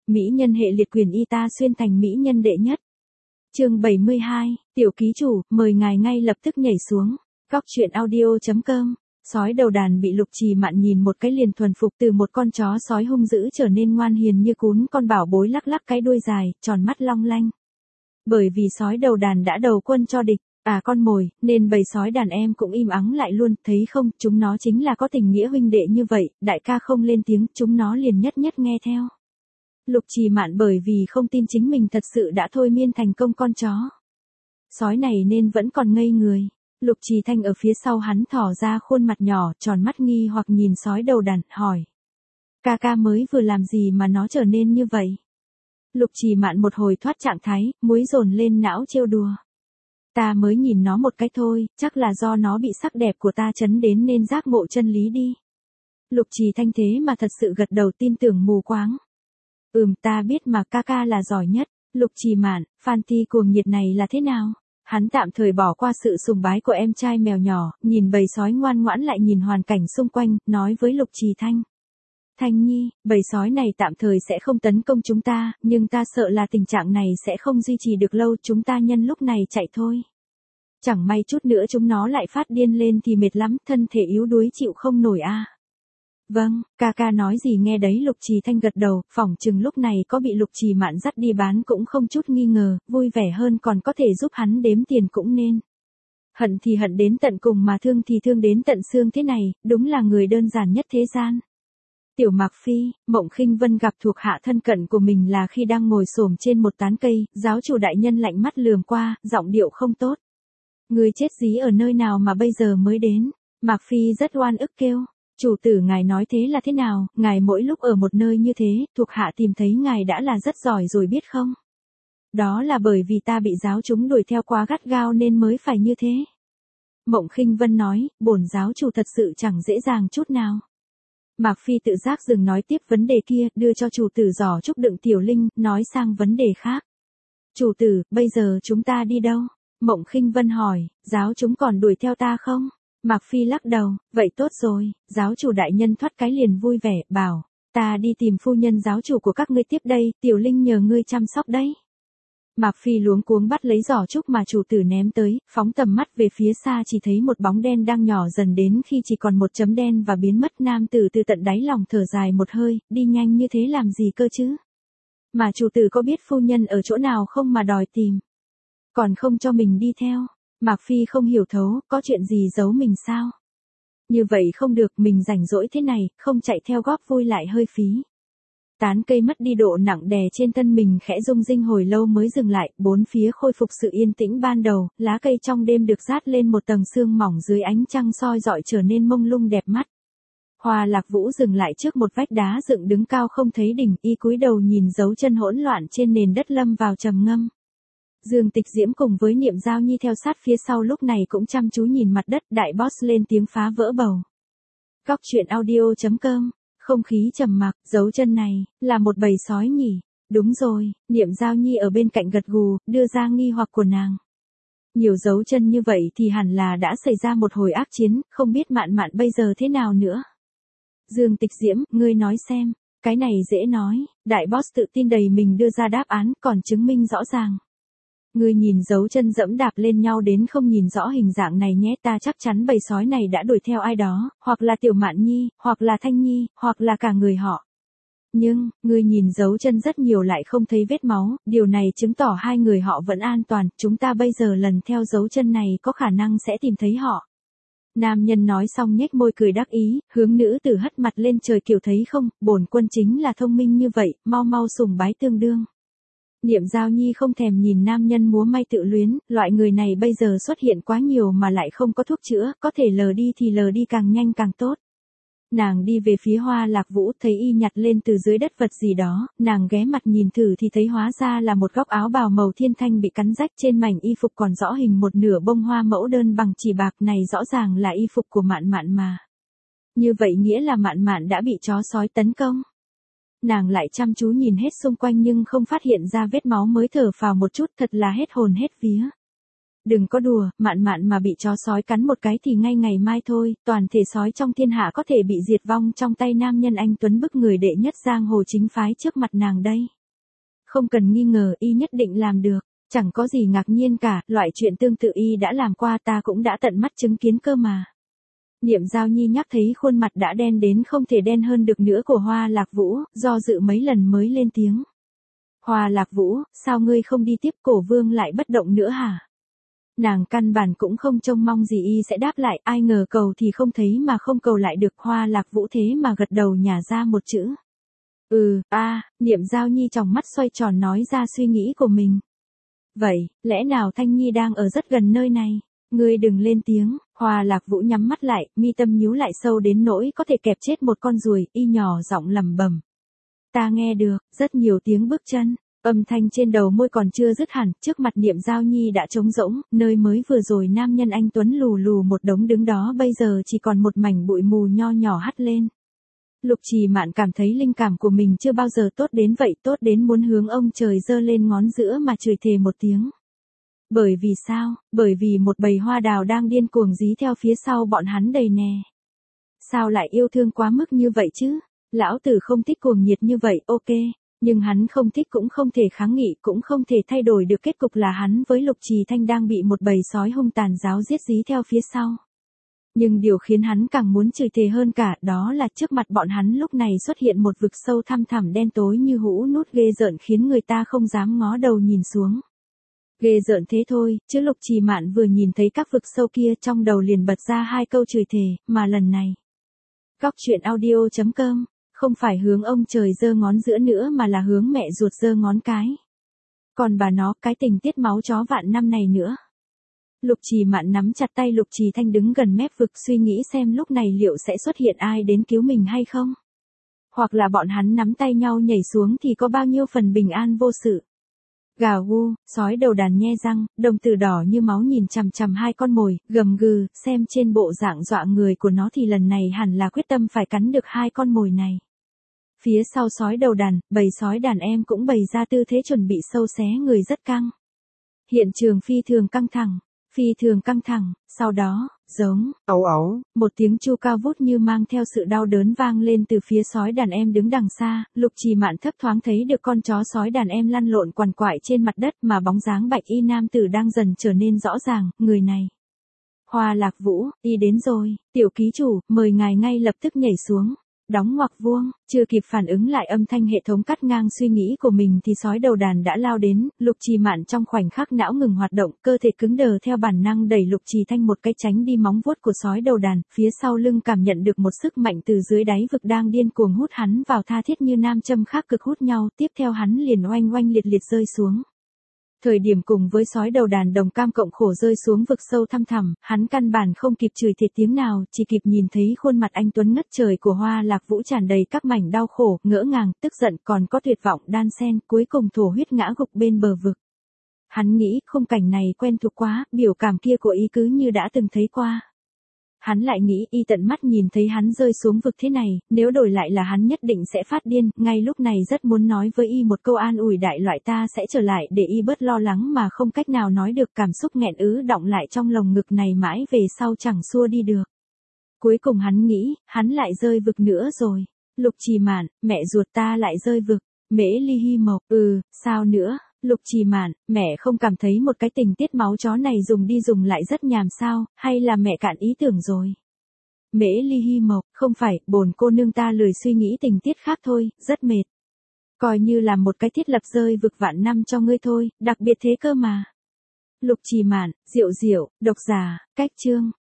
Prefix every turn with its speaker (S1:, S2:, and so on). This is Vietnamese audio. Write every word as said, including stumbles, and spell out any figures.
S1: mỹ nhân hệ liệt quyền y ta xuyên thành mỹ nhân đệ nhất. Chương bảy mươi hai, tiểu ký chủ, mời ngài ngay lập tức nhảy xuống. Góc truyện audio chấm com. Sói đầu đàn bị Lục Trì Mạn nhìn một cái liền thuần phục, từ một con chó sói hung dữ trở nên ngoan hiền như cún con bảo bối, lắc lắc cái đuôi dài, tròn mắt long lanh. Bởi vì sói đầu đàn đã đầu quân cho địch, à con mồi, nên bầy sói đàn em cũng im ắng lại luôn, thấy không, chúng nó chính là có tình nghĩa huynh đệ như vậy, đại ca không lên tiếng, chúng nó liền nhất nhất nghe theo. Lục Trì Mạn bởi vì không tin chính mình thật sự đã thôi miên thành công con chó sói này nên vẫn còn ngây người. Lục Trì Thanh ở phía sau hắn thỏ ra khuôn mặt nhỏ, tròn mắt nghi hoặc nhìn sói đầu đàn, hỏi. Ca ca mới vừa làm gì mà nó trở nên như vậy? Lục Trì Mạn một hồi thoát trạng thái, muối dồn lên não trêu đùa. Ta mới nhìn nó một cái thôi, chắc là do nó bị sắc đẹp của ta chấn đến nên giác ngộ chân lý đi. Lục Trì Thanh thế mà thật sự gật đầu, tin tưởng mù quáng. Ừm, ta biết mà, ca ca là giỏi nhất. Lục Trì Mạn, Phan Ti cuồng nhiệt này là thế nào? Hắn tạm thời bỏ qua sự sùng bái của em trai mèo nhỏ, nhìn bầy sói ngoan ngoãn lại nhìn hoàn cảnh xung quanh, nói với Lục Trì Thanh. Thanh Nhi, bầy sói này tạm thời sẽ không tấn công chúng ta, nhưng ta sợ là tình trạng này sẽ không duy trì được lâu, chúng ta nhân lúc này chạy thôi. Chẳng may chút nữa chúng nó lại phát điên lên thì mệt lắm, thân thể yếu đuối chịu không nổi a. À. Vâng, ca ca nói gì nghe đấy. Lục Trì Thanh gật đầu, phỏng chừng lúc này có bị Lục Trì Mạn dắt đi bán cũng không chút nghi ngờ, vui vẻ hơn còn có thể giúp hắn đếm tiền cũng nên. Hận thì hận đến tận cùng mà thương thì thương đến tận xương thế này, đúng là người đơn giản nhất thế gian. Tiểu Mạc Phi, Mộng Khinh Vân gặp thuộc hạ thân cận của mình là khi đang ngồi xổm trên một tán cây, giáo chủ đại nhân lạnh mắt lườm qua, giọng điệu không tốt. Người chết dí ở nơi nào mà bây giờ mới đến? Mạc Phi rất oan ức kêu. Chủ tử ngài nói thế là thế nào, ngài mỗi lúc ở một nơi như thế, thuộc hạ tìm thấy ngài đã là rất giỏi rồi biết không? Đó là bởi vì ta bị giáo chúng đuổi theo quá gắt gao nên mới phải như thế. Mộng Khinh Vân nói, bổn giáo chủ thật sự chẳng dễ dàng chút nào. Mạc Phi tự giác dừng nói tiếp vấn đề kia, đưa cho chủ tử giỏ trúc đựng tiểu linh, nói sang vấn đề khác. Chủ tử, bây giờ chúng ta đi đâu? Mộng Khinh Vân hỏi, giáo chúng còn đuổi theo ta không? Mạc Phi lắc đầu, vậy tốt rồi, giáo chủ đại nhân thoát cái liền vui vẻ, bảo, ta đi tìm phu nhân giáo chủ của các ngươi tiếp đây, tiểu linh nhờ ngươi chăm sóc đấy. Mạc Phi luống cuống bắt lấy giỏ trúc mà chủ tử ném tới, phóng tầm mắt về phía xa chỉ thấy một bóng đen đang nhỏ dần đến khi chỉ còn một chấm đen và biến mất. Nam tử từ tận đáy lòng thở dài một hơi, đi nhanh như thế làm gì cơ chứ? Mà chủ tử có biết phu nhân ở chỗ nào không mà đòi tìm? Còn không cho mình đi theo. Mạc Phi không hiểu thấu, có chuyện gì giấu mình sao? Như vậy không được, mình rảnh rỗi thế này, không chạy theo góp vui lại hơi phí. Tán cây mất đi độ nặng đè trên thân mình khẽ rung rinh hồi lâu mới dừng lại, bốn phía khôi phục sự yên tĩnh ban đầu, lá cây trong đêm được dát lên một tầng sương mỏng dưới ánh trăng soi rọi trở nên mông lung đẹp mắt. Hoa Lạc Vũ dừng lại trước một vách đá dựng đứng cao không thấy đỉnh, y cúi đầu nhìn dấu chân hỗn loạn trên nền đất lâm vào trầm ngâm. Dương Tịch Diễm cùng với Niệm Giao Nhi theo sát phía sau lúc này cũng chăm chú nhìn mặt đất, đại boss lên tiếng phá vỡ bầu. Góc truyện audio chấm com. Không khí trầm mặc, dấu chân này, là một bầy sói nhỉ? Đúng rồi, Niệm Giao Nhi ở bên cạnh gật gù, đưa ra nghi hoặc của nàng. Nhiều dấu chân như vậy thì hẳn là đã xảy ra một hồi ác chiến, không biết Mạn Mạn bây giờ thế nào nữa. Dương Tịch Diễm, ngươi nói xem, cái này dễ nói, đại boss tự tin đầy mình đưa ra đáp án, còn chứng minh rõ ràng. Ngươi nhìn dấu chân dẫm đạp lên nhau đến không nhìn rõ hình dạng này nhé, ta chắc chắn bầy sói này đã đuổi theo ai đó, hoặc là Tiểu Mạn Nhi, hoặc là Thanh Nhi, hoặc là cả người họ. Nhưng, ngươi nhìn dấu chân rất nhiều lại không thấy vết máu, điều này chứng tỏ hai người họ vẫn an toàn, chúng ta bây giờ lần theo dấu chân này có khả năng sẽ tìm thấy họ. Nam nhân nói xong nhếch môi cười đắc ý, hướng nữ tử hất mặt lên trời kiểu thấy không, bổn quân chính là thông minh như vậy, mau mau sùng bái tương đương. Niệm Giao Nhi không thèm nhìn nam nhân múa may tự luyến, loại người này bây giờ xuất hiện quá nhiều mà lại không có thuốc chữa, có thể lờ đi thì lờ đi càng nhanh càng tốt. Nàng đi về phía Hoa Lạc Vũ, thấy y nhặt lên từ dưới đất vật gì đó, nàng ghé mặt nhìn thử thì thấy hóa ra là một góc áo bào màu thiên thanh bị cắn rách, trên mảnh y phục còn rõ hình một nửa bông hoa mẫu đơn bằng chỉ bạc, này rõ ràng là y phục của Mạn Mạn mà. Như vậy nghĩa là Mạn Mạn đã bị chó sói tấn công. Nàng lại chăm chú nhìn hết xung quanh nhưng không phát hiện ra vết máu mới thở phào một chút, thật là hết hồn hết vía. Đừng có đùa, Mạn Mạn mà bị chó sói cắn một cái thì ngay ngày mai thôi, toàn thể sói trong thiên hạ có thể bị diệt vong trong tay nam nhân anh tuấn bức người đệ nhất giang hồ chính phái trước mặt nàng đây. Không cần nghi ngờ, y nhất định làm được. Chẳng có gì ngạc nhiên cả, loại chuyện tương tự y đã làm qua ta cũng đã tận mắt chứng kiến cơ mà. Niệm Giao Nhi nhắc thấy khuôn mặt đã đen đến không thể đen hơn được nữa của Hoa Lạc Vũ, do dự mấy lần mới lên tiếng. Hoa Lạc Vũ, sao ngươi không đi tiếp, Cổ Vương lại bất động nữa hả? Nàng căn bản cũng không trông mong gì y sẽ đáp lại, ai ngờ cầu thì không thấy mà không cầu lại được. Hoa Lạc Vũ thế mà gật đầu nhả ra một chữ. Ừ, a, à, Niệm Giao Nhi tròng mắt xoay tròn nói ra suy nghĩ của mình. Vậy, lẽ nào Thanh Nhi đang ở rất gần nơi này? Ngươi đừng lên tiếng. Hoa Lạc Vũ nhắm mắt lại, mi tâm nhíu lại sâu đến nỗi có thể kẹp chết một con ruồi, y nhỏ giọng lẩm bẩm. Ta nghe được, rất nhiều tiếng bước chân. Âm thanh trên đầu môi còn chưa dứt hẳn, trước mặt Niệm Giao Nhi đã trống rỗng, nơi mới vừa rồi nam nhân anh tuấn lù lù một đống đứng đó bây giờ chỉ còn một mảnh bụi mù nho nhỏ hắt lên. Lục Trì Mạn cảm thấy linh cảm của mình chưa bao giờ tốt đến vậy, tốt đến muốn hướng ông trời giơ lên ngón giữa mà chửi thề một tiếng. Bởi vì sao? Bởi vì một bầy hoa đào đang điên cuồng dí theo phía sau bọn hắn đầy nè. Sao lại yêu thương quá mức như vậy chứ? Lão tử không thích cuồng nhiệt như vậy, ok. Nhưng hắn không thích cũng không thể kháng nghị, cũng không thể thay đổi được kết cục là hắn với Lục Trì Thanh đang bị một bầy sói hung tàn ráo giết dí theo phía sau. Nhưng điều khiến hắn càng muốn chửi thề hơn cả đó là trước mặt bọn hắn lúc này xuất hiện một vực sâu thăm thẳm đen tối như hũ nút ghê rợn khiến người ta không dám ngó đầu nhìn xuống. Ghê rợn thế thôi, chứ Lục Trì Mạn vừa nhìn thấy các vực sâu kia trong đầu liền bật ra hai câu chửi thề, mà lần này. Góc truyện audio chấm com, không phải hướng ông trời giơ ngón giữa nữa mà là hướng mẹ ruột giơ ngón cái. Còn bà nó, cái tình tiết máu chó vạn năm này nữa. Lục Trì Mạn nắm chặt tay Lục Trì Thanh đứng gần mép vực suy nghĩ xem lúc này liệu sẽ xuất hiện ai đến cứu mình hay không. Hoặc là bọn hắn nắm tay nhau nhảy xuống thì có bao nhiêu phần bình an vô sự. Gào gu, sói đầu đàn nhe răng, đồng tử đỏ như máu nhìn chằm chằm hai con mồi, gầm gừ, xem trên bộ dạng dọa người của nó thì lần này hẳn là quyết tâm phải cắn được hai con mồi này. Phía sau sói đầu đàn, bầy sói đàn em cũng bày ra tư thế chuẩn bị sâu xé người rất căng. Hiện trường phi thường căng thẳng, phi thường căng thẳng, sau đó, giống, ấu ấu, một tiếng chu cao vút như mang theo sự đau đớn vang lên từ phía sói đàn em đứng đằng xa. Lục Trì Mạn thấp thoáng thấy được con chó sói đàn em lăn lộn quằn quại trên mặt đất mà bóng dáng bạch y nam tử đang dần trở nên rõ ràng, người này. Hoa Lạc Vũ, y đến rồi, tiểu ký chủ, mời ngài ngay lập tức nhảy xuống. Đóng ngoặc vuông, chưa kịp phản ứng lại âm thanh hệ thống cắt ngang suy nghĩ của mình thì sói đầu đàn đã lao đến. Lục Trì Mạn trong khoảnh khắc não ngừng hoạt động, cơ thể cứng đờ theo bản năng đẩy Lục Trì Thanh một cái tránh đi móng vuốt của sói đầu đàn, phía sau lưng cảm nhận được một sức mạnh từ dưới đáy vực đang điên cuồng hút hắn vào, tha thiết như nam châm khác cực hút nhau, tiếp theo hắn liền oanh oanh liệt liệt rơi xuống. Thời điểm cùng với sói đầu đàn đồng cam cộng khổ rơi xuống vực sâu thăm thẳm, hắn căn bản không kịp chửi thề tiếng nào, chỉ kịp nhìn thấy khuôn mặt anh tuấn ngất trời của Hoa Lạc Vũ tràn đầy các mảnh đau khổ, ngỡ ngàng, tức giận còn có tuyệt vọng đan xen, cuối cùng thổ huyết ngã gục bên bờ vực. Hắn nghĩ khung cảnh này quen thuộc quá, biểu cảm kia của y cứ như đã từng thấy qua. Hắn lại nghĩ y tận mắt nhìn thấy hắn rơi xuống vực thế này, nếu đổi lại là hắn nhất định sẽ phát điên, ngay lúc này rất muốn nói với y một câu an ủi đại loại ta sẽ trở lại để y bớt lo lắng mà không cách nào nói được, cảm xúc nghẹn ứ đọng lại trong lồng ngực này mãi về sau chẳng xua đi được. Cuối cùng hắn nghĩ, hắn lại rơi vực nữa rồi. Lục Trì Mạn, mẹ ruột ta lại rơi vực. Mễ Ly Hi Mộc, ừ, sao nữa? Lục Trì Mạn, mẹ không cảm thấy một cái tình tiết máu chó này dùng đi dùng lại rất nhàm sao, hay là mẹ cạn ý tưởng rồi? Mễ Ly Hi Mộc, không phải, bổn cô nương ta lười suy nghĩ tình tiết khác thôi, rất mệt. Coi như là một cái thiết lập rơi vực vạn năm cho ngươi thôi, đặc biệt thế cơ mà. Lục Trì Mạn, Diệu Diệu, độc giả, cách chương.